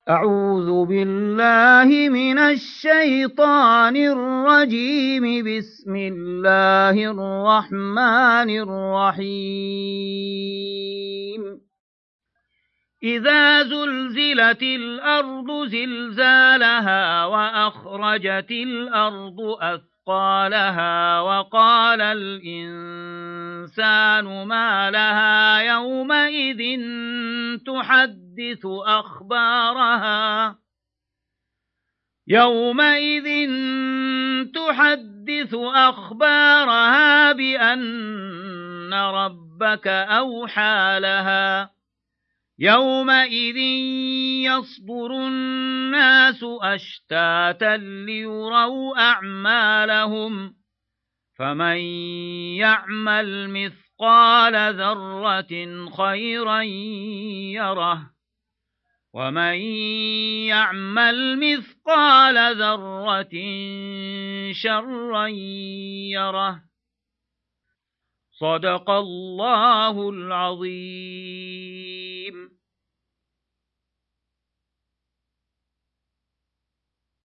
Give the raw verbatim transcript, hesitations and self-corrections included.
أعوذ بالله من الشيطان الرجيم. بسم الله الرحمن الرحيم. إذا زلزلت الأرض زلزالها وأخرجت الأرض أثقالها وقال الإنسان ما لها يومئذ تحدث أخبارها يومئذ تحدث أخبارها بأن ربك أوحى لها يومئذ يصدر الناس أشتاتا ليروا أعمالهم فمن يعمل مثقال ذرة خيرا يره ومن يعمل مثقال ذرة شرا يره. صدق الله العظيم.